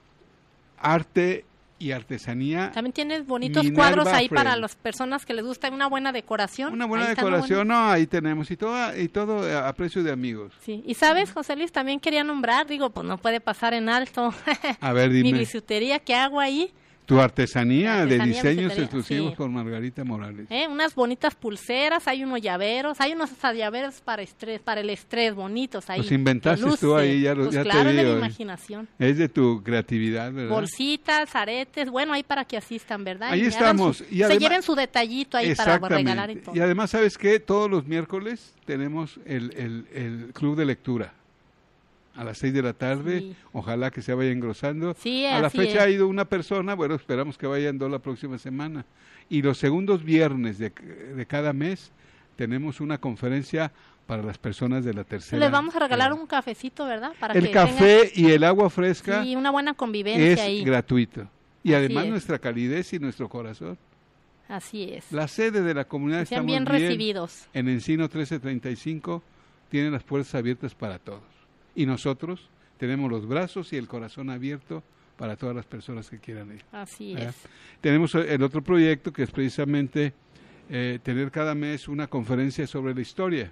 Arte y Artesanía. También tienes bonitos Minerva cuadros ahí Friend. para las personas que les gusta una buena decoración. Una buena Ahí están decoración, buenos. no, ahí tenemos, y todo a precio de amigos. Sí, y sabes, José Luis, también quería nombrar, digo, pues no puede pasar en alto. A ver, dime. Mi bisutería que hago ahí. Tu artesanía de Artesanía, diseños bisutería, exclusivos sí. por Margarita Morales. Unas bonitas pulseras, hay unos llaveros, hay unos hasta llaveros para el estrés bonitos ahí. Los inventaste que tú ahí, ya pues te claro, es de digo, mi imaginación. Es de tu creatividad, ¿verdad? Bolsitas, aretes, bueno, ahí para que asistan, ¿verdad? Ahí Y estamos. hagan Y se además- lleven su detallito ahí para regalar y todo. Y además, ¿sabes qué? Todos los miércoles tenemos el club de lectura. A las 6 de la tarde, Sí. ojalá que se vaya engrosando. Sí, a la así fecha es. ha ido una persona, bueno, esperamos que vayan 2 la próxima semana. Y los segundos viernes de cada mes tenemos una conferencia para las personas de la tercera. Les vamos a regalar edad. un cafecito, ¿verdad? Para El que café y el agua fresca y una buena convivencia es ahí. gratuito. Y Así además es. nuestra calidez y nuestro corazón. Así es. La sede de la comunidad Que sean Estamos bien recibidos. en Encino 1335 tiene las puertas abiertas para todos. Y nosotros tenemos los brazos y el corazón abierto para todas las personas que quieran ir. Así ¿verdad? es. Tenemos el otro proyecto que es precisamente tener cada mes una conferencia sobre la historia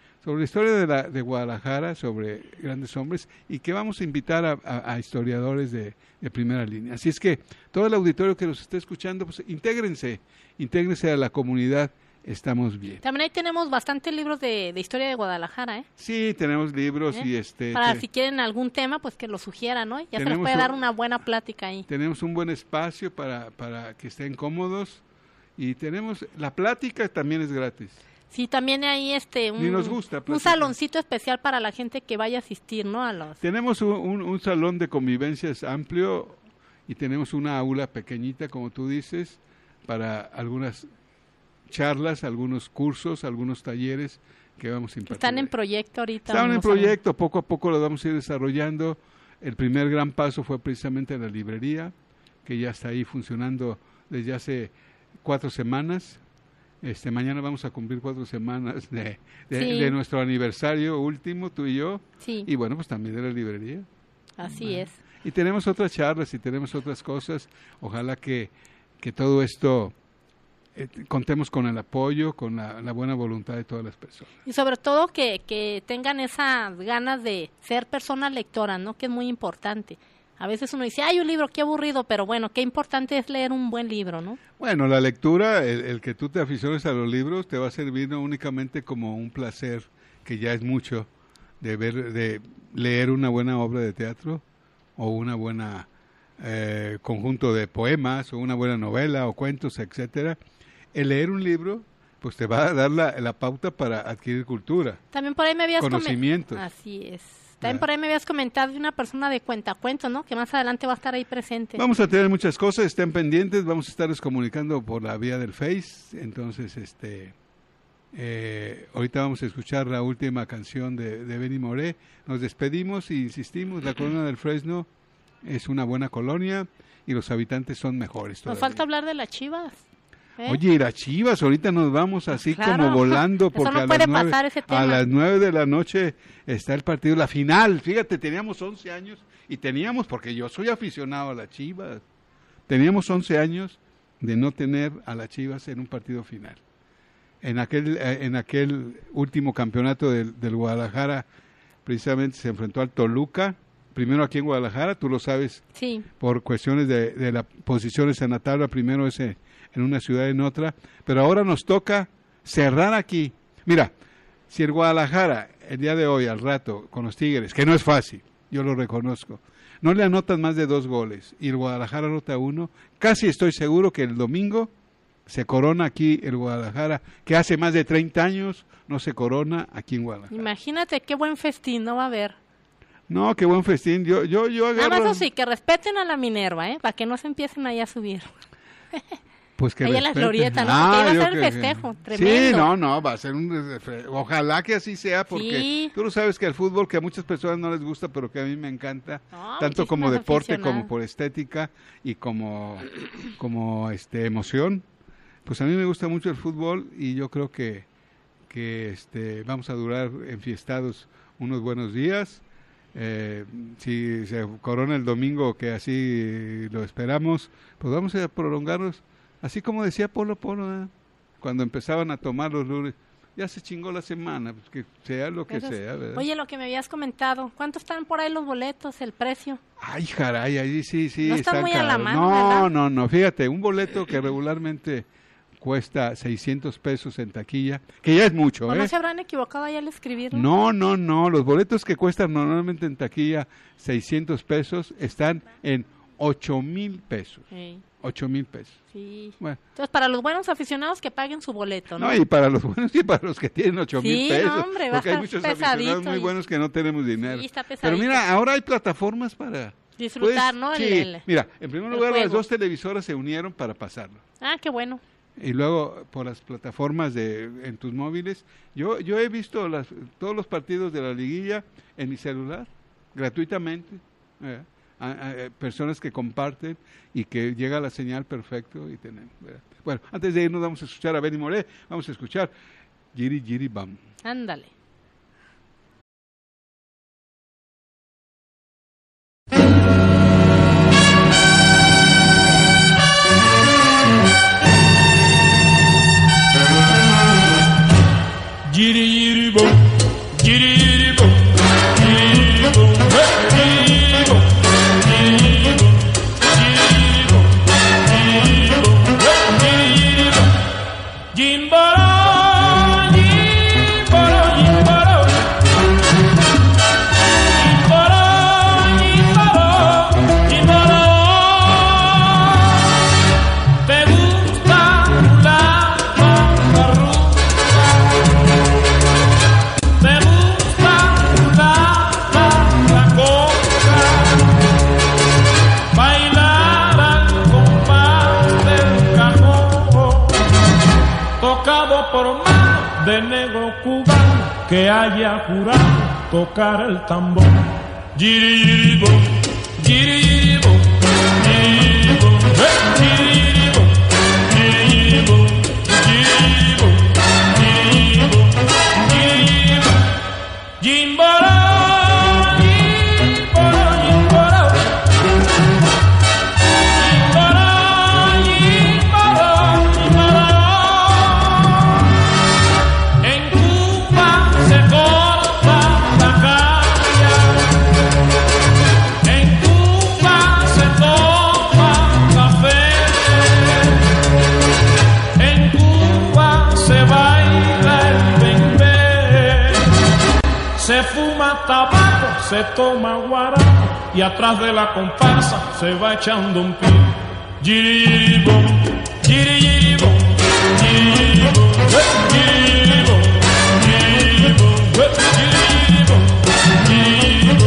de Guadalajara, sobre grandes hombres, y que vamos a invitar a historiadores de primera línea. Así es que todo el auditorio que nos esté escuchando, pues intégrense a la comunidad. Estamos bien. También ahí tenemos bastantes libros de historia de Guadalajara, ¿eh? Sí, tenemos libros y Para si quieren algún tema, pues que lo sugieran, ¿no? Ya se les tenemos puede dar una buena plática ahí. tenemos un buen espacio para que estén cómodos, y tenemos la plática también es gratis. Sí, también hay Ni nos gusta un platicar. saloncito especial para la gente que vaya a asistir, ¿no? A los Tenemos un salón de convivencias amplio y tenemos una aula pequeñita, como tú dices, para algunas charlas, algunos cursos, algunos talleres que vamos a impartir. están en ahí. proyecto ahorita. Están en unos salones. proyecto, poco a poco lo vamos a ir desarrollando. El primer gran paso fue precisamente la librería, que ya está ahí funcionando desde hace 4 semanas. Mañana vamos a cumplir 4 semanas Sí. de nuestro aniversario último, tú y yo. Sí, Y bueno, pues también de la librería. así es. Y tenemos otras charlas y tenemos otras cosas. Ojalá que todo esto contemos con el apoyo, con la buena voluntad de todas las personas. Y sobre todo que tengan esas ganas de ser personas lectoras, ¿no? Que es muy importante. A veces uno dice, ay, un libro, qué aburrido, pero bueno, qué importante es leer un buen libro, ¿no? Bueno, la lectura, el que tú te aficiones a los libros, te va a servir no únicamente como un placer, que ya es mucho, de leer una buena obra de teatro o una buena conjunto de poemas o una buena novela o cuentos, etcétera. El leer un libro, pues te va a dar la pauta para adquirir cultura. También por ahí me habías Conocimientos. Así es. También por ahí me habías comentado de una persona de Cuentacuentos, ¿no? Que más adelante va a estar ahí presente. Vamos a tener muchas cosas, estén pendientes, vamos a estarles comunicando por la vía del Face. Entonces, ahorita vamos a escuchar la última canción de Benny Moré. Nos despedimos y insistimos, la colonia del Fresno es una buena colonia y los habitantes son mejores todavía. Nos falta hablar de las Chivas. Oye, y las Chivas, ahorita nos vamos así Claro. como volando porque Eso no puede pasar, ese tema. a las 9 de la noche está el partido, la final. Fíjate, teníamos 11 años y teníamos, porque yo soy aficionado a las Chivas, teníamos 11 años de no tener a las Chivas en un partido final. En aquel último campeonato del Guadalajara, precisamente se enfrentó al Toluca, primero aquí en Guadalajara, tú lo sabes, Sí. por cuestiones de las posiciones en la tabla, primero ese en una ciudad y en otra, pero ahora nos toca cerrar aquí. Mira, si el Guadalajara el día de hoy, al rato, con los Tigres, que no es fácil, yo lo reconozco, no le anotan más de 2 goles y el Guadalajara anota 1, casi estoy seguro que el domingo se corona aquí el Guadalajara, que hace más de 30 años no se corona aquí en Guadalajara. Imagínate qué buen festín no va a haber. No, qué buen festín, yo agarro... Nada más eso sí, que respeten a la Minerva, para que no se empiecen ahí a subir. Pues que ahí en la respeten. glorieta, ¿no? Porque ahí va a yo ser el que- festejo, tremendo. Sí, no, va a ser ojalá que así sea, porque Sí. tú lo sabes que el fútbol, que a muchas personas no les gusta, pero que a mí me encanta, No, tanto como muchísimas deporte, aficionadas. como por estética y como emoción. Pues a mí me gusta mucho el fútbol y yo creo que vamos a durar enfiestados unos buenos días. Si se corona el domingo, que así lo esperamos, pues vamos a prolongarlos, así como decía Polo, cuando empezaban a tomar los lunes, ya se chingó la semana, pues que sea lo que Eso es- sea, ¿verdad? Oye, lo que me habías comentado, ¿cuánto están por ahí los boletos, el precio? Ay, caray, ahí sí, No está están muy a la caros. mano, ¿verdad? No, fíjate, un boleto que regularmente cuesta 600 pesos en taquilla, que ya es mucho, ¿O no se habrán equivocado ahí al escribirlo? No, los boletos que cuestan normalmente en taquilla 600 pesos están en 8,000 pesos. Sí, 8,000 pesos. sí. Bueno, Entonces, para los buenos aficionados que paguen su boleto, ¿no? no, y para los buenos y para los que tienen 8,000 Sí, pesos. no, hombre, va a porque hay estar muchos pesadito aficionados muy y- buenos que no tenemos dinero. Sí, está Pero pesadito. mira, ahora hay plataformas para... Disfrutar, ¿no? Sí, mira, en primer el lugar las juego. 2 televisoras se unieron para pasarlo. Ah, qué bueno. Y luego por las plataformas en tus móviles, yo he visto todos los partidos de la liguilla en mi celular, gratuitamente, personas que comparten y que llega la señal perfecto y tenemos. ¿Verdad? Bueno, antes de irnos vamos a escuchar a Benny Moré, vamos a escuchar Giri Giri Bam. Ándale. Giri giri bom, giri giri bom, giri bom, giri bom, giri bom, giri bom, giri bom, giri bom. Jimboro, jimboro, jimboro. Jimboro, jimboro, jimboro. Te gusta la rumba. Me gusta la coca, bailar al compás del cajón, tocado por mano de negro cubano que haya jurado tocar el tambor. Giri giri bom, giri giri bom, giri bom, giri bom, giri bom, giri bom, giri bom, giri bom. Jimboro, jimboro, jimboro. Jimboro, jimboro, jimboro. En Cuba se corta la caña. En Cuba se toma café. En Cuba se baila el bembé. Se fuma tabaco, se toma guarapo y atrás de la comparsa se va echando un pie. Giri giri bom, giri giri bom, giri bom, giri bom, giri bom, giri bom, giri bom.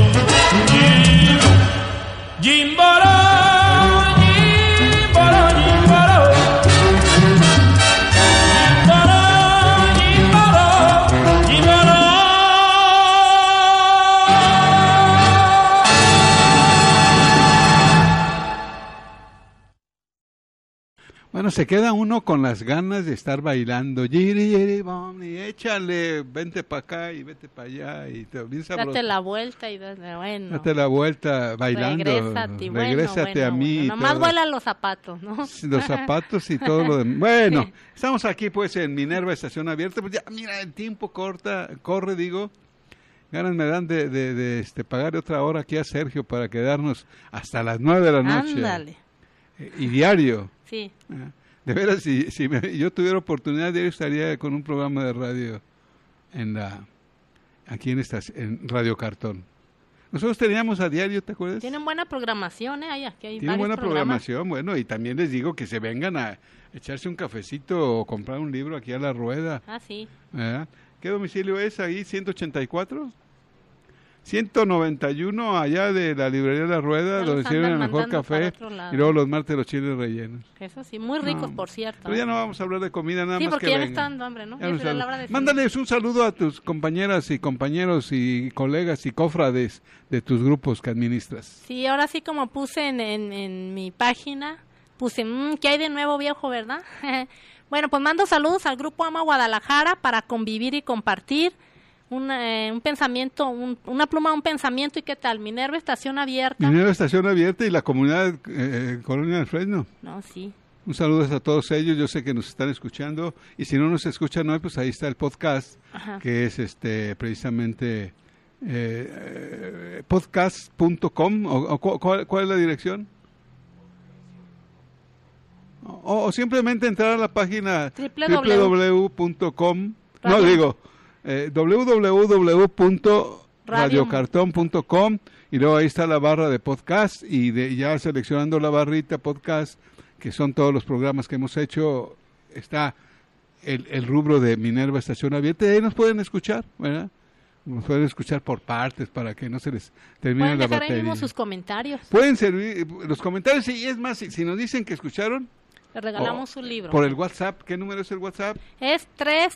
Bueno, se queda uno con las ganas de estar bailando, yiri, yiri, bom, y échale, vente para acá y vete para allá, y te bien sabroso. Date la vuelta y bueno. Date la vuelta bailando. Regrésate a mí. Bueno. Nomás vuelan los zapatos, ¿no? Los zapatos y todo lo demás. Bueno, estamos aquí pues en Minerva Estación Abierta. Pues ya, mira, el tiempo corre, digo. Ganas me dan de pagar otra hora aquí a Sergio para quedarnos hasta las 9 de la noche. Ándale. Y diario. Sí. De veras, si yo tuviera oportunidad, diario estaría con un programa de radio aquí en Radio Cartón. Nosotros teníamos a diario, ¿te acuerdas? Tienen buena programación, aquí hay Tienen buena programas. programación, bueno, y también les digo que se vengan a echarse un cafecito o comprar un libro aquí a La Rueda. Ah, sí. ¿Verdad? ¿Qué domicilio es ahí? ¿184? 191 allá de la librería La Rueda, donde sirven el mejor café, y luego los martes los chiles rellenos. Eso sí, muy ricos, por cierto. Pero ya no vamos a hablar de comida, nada más que Sí, porque ya me vengan. está dando hambre, ¿no? Mándales un saludo a tus compañeras y compañeros y colegas y cofrades de tus grupos que administras. Sí, ahora sí, como puse en mi página, puse, ¿qué hay de nuevo, viejo, verdad? Bueno, pues mando saludos al Grupo Ama Guadalajara para convivir y compartir. Un pensamiento, una pluma, un pensamiento, ¿y qué tal? Minerva Estación Abierta. Minerva Estación Abierta y la comunidad Colonia del Fresno. No, sí. Un saludo a todos ellos, yo sé que nos están escuchando, y si no nos escuchan hoy, pues ahí está el podcast, Ajá. que es precisamente podcast.com, ¿cuál es la dirección? O simplemente entrar a la página www.com, no digo, www.radiocartón.com, y luego ahí está la barra de podcast, y ya seleccionando la barrita podcast, que son todos los programas que hemos hecho, está el rubro de Minerva Estación Abierta, y ahí nos pueden escuchar, ¿verdad? Nos pueden escuchar por partes para que no se les termine la batería. Pueden dejar ahí mismo sus comentarios. Pueden servir los comentarios, y es más, si nos dicen que escucharon, le regalamos un libro. Por el WhatsApp, ¿qué número es el WhatsApp? Es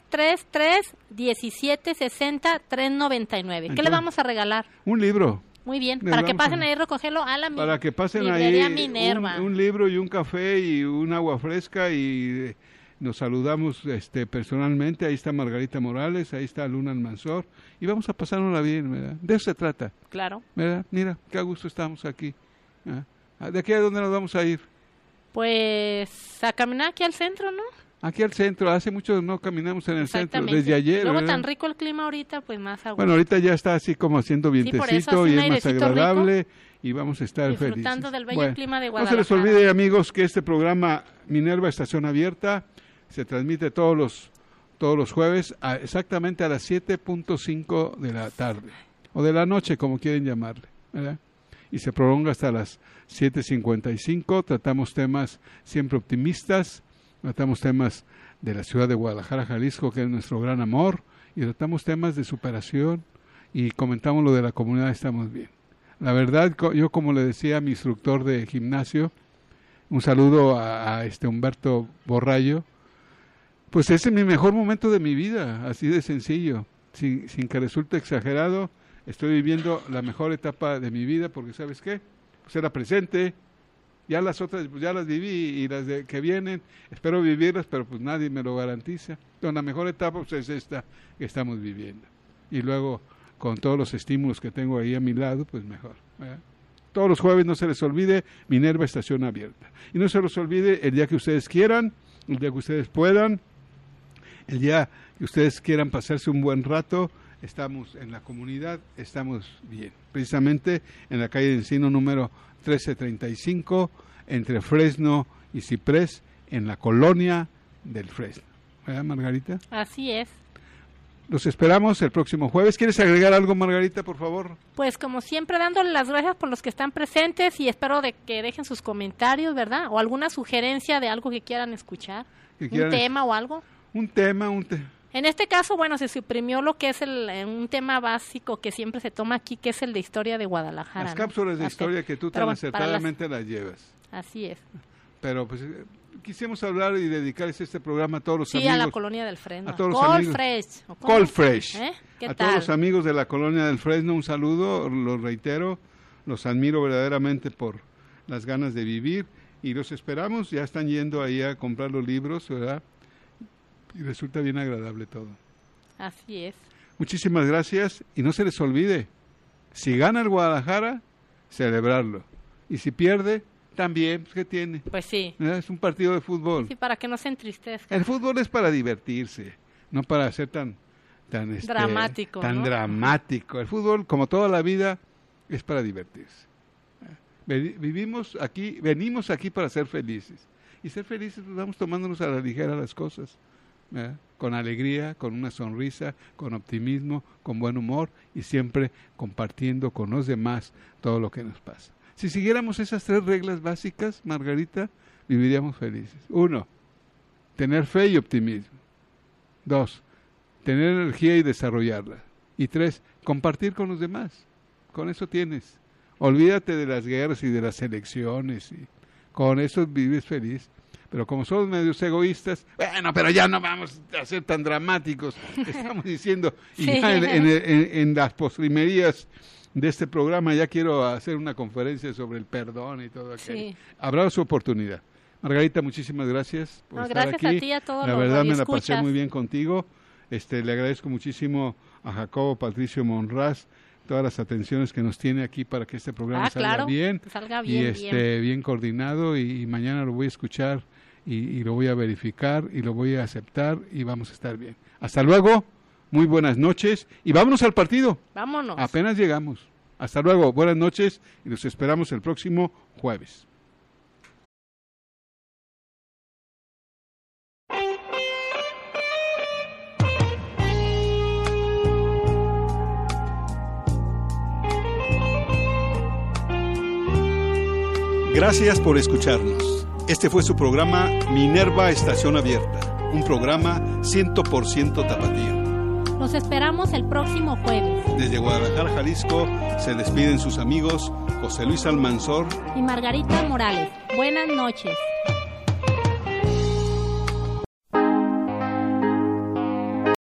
333-1760-399. ¿Qué le vamos a regalar? Un libro. Muy bien, para que pasen ahí a recogerlo a la para que pasen librería ahí Minerva. Un libro y un café y un agua fresca, y nos saludamos personalmente. Ahí está Margarita Morales, ahí está Luna Almanzor, y vamos a pasárnosla bien, ¿verdad? De eso se trata. Claro. ¿Verdad? Mira, qué a gusto estamos aquí. ¿De aquí a dónde nos vamos a ir? Pues a caminar aquí al centro, ¿no? Aquí al centro, hace mucho no caminamos en el centro, desde ayer. Luego ¿verdad? Tan rico el clima ahorita, pues más agua. Bueno, ahorita ya está así como haciendo vientecito, y es más agradable, rico, y vamos a estar disfrutando felices. Del bello clima de Guadalajara. No se les olvide, amigos, que este programa Minerva Estación Abierta se transmite todos los jueves exactamente a las 7:05 de la tarde, o de la noche, como quieren llamarle, ¿verdad? Y se prolonga hasta las 7:55. Tratamos temas siempre optimistas, tratamos temas de la ciudad de Guadalajara, Jalisco, que es nuestro gran amor, y tratamos temas de superación, y comentamos lo de la comunidad. Estamos bien. La verdad, yo, como le decía a mi instructor de gimnasio, un saludo a Humberto Borrallo, pues ese es mi mejor momento de mi vida, así de sencillo, sin que resulte exagerado. Estoy viviendo la mejor etapa de mi vida, porque ¿sabes qué? Pues era presente, ya las otras pues ya las viví, y las que vienen espero vivirlas, pero pues nadie me lo garantiza. Entonces la mejor etapa pues es esta que estamos viviendo, y luego con todos los estímulos que tengo ahí a mi lado, pues mejor, ¿verdad? Todos los jueves, no se les olvide, Minerva Estación Abierta, y no se les olvide el día que ustedes quieran, el día que ustedes puedan, el día que ustedes quieran pasarse un buen rato. Estamos en la comunidad, estamos bien. Precisamente en la calle de Encino número 1335, entre Fresno y Ciprés, en la colonia del Fresno. ¿Verdad, Margarita? Así es. Los esperamos el próximo jueves. ¿Quieres agregar algo, Margarita, por favor? Pues como siempre, dándole las gracias por los que están presentes, y espero de que dejen sus comentarios, ¿verdad? O alguna sugerencia de algo que quieran escuchar. Un tema o algo. Un tema. En este caso, bueno, se suprimió lo que es un tema básico que siempre se toma aquí, que es el de historia de Guadalajara. Las cápsulas de historia que tú tan acertadamente las llevas. Así es. Pero pues quisimos hablar y dedicarles este programa a todos los amigos. Sí, a la colonia del Fresno. A todos los amigos. Cold Fresh. ¿Qué tal? Todos los amigos de la colonia del Fresno, un saludo, lo reitero, los admiro verdaderamente por las ganas de vivir, y los esperamos, ya están yendo ahí a comprar los libros, ¿verdad? Y resulta bien agradable todo. Así es. Muchísimas gracias y no se les olvide, si gana el Guadalajara, celebrarlo. Y si pierde, también, ¿qué tiene? Pues sí. Es un partido de fútbol. Sí, para que no se entristezca. El fútbol es para divertirse, no para ser tan dramático. Tan ¿no? dramático. El fútbol, como toda la vida, es para divertirse. Venimos aquí para ser felices. Y ser felices, pues, vamos tomándonos a la ligera las cosas. Con alegría, con una sonrisa, con optimismo, con buen humor y siempre compartiendo con los demás todo lo que nos pasa. Si siguiéramos esas 3 reglas básicas, Margarita, viviríamos felices. 1, tener fe y optimismo. 2, tener energía y desarrollarla. Y 3, compartir con los demás. Con eso tienes. Olvídate de las guerras y de las elecciones. Y con eso vives feliz. Pero como somos medios egoístas, bueno, pero ya no vamos a ser tan dramáticos, estamos diciendo, y sí. ya en las postrimerías de este programa ya quiero hacer una conferencia sobre el perdón y todo aquello. Sí. Habrá su oportunidad. Margarita, muchísimas gracias por estar gracias aquí. Gracias a ti y a todos la los verdad me la escuchas. pasé muy bien contigo. Le agradezco muchísimo a Jacobo Patricio Monraz todas las atenciones que nos tiene aquí para que este programa salga bien. Salga bien, y bien coordinado y mañana lo voy a escuchar y lo voy a verificar y lo voy a aceptar y vamos a estar bien. Hasta luego, muy buenas noches y vámonos al partido. Vámonos. Apenas llegamos. Hasta luego, buenas noches y los esperamos el próximo jueves. Gracias por escucharnos. Este fue su programa Minerva Estación Abierta, un programa 100% tapatío. Los esperamos el próximo jueves. Desde Guadalajara, Jalisco, se despiden sus amigos José Luis Almanzor y Margarita Morales. Buenas noches.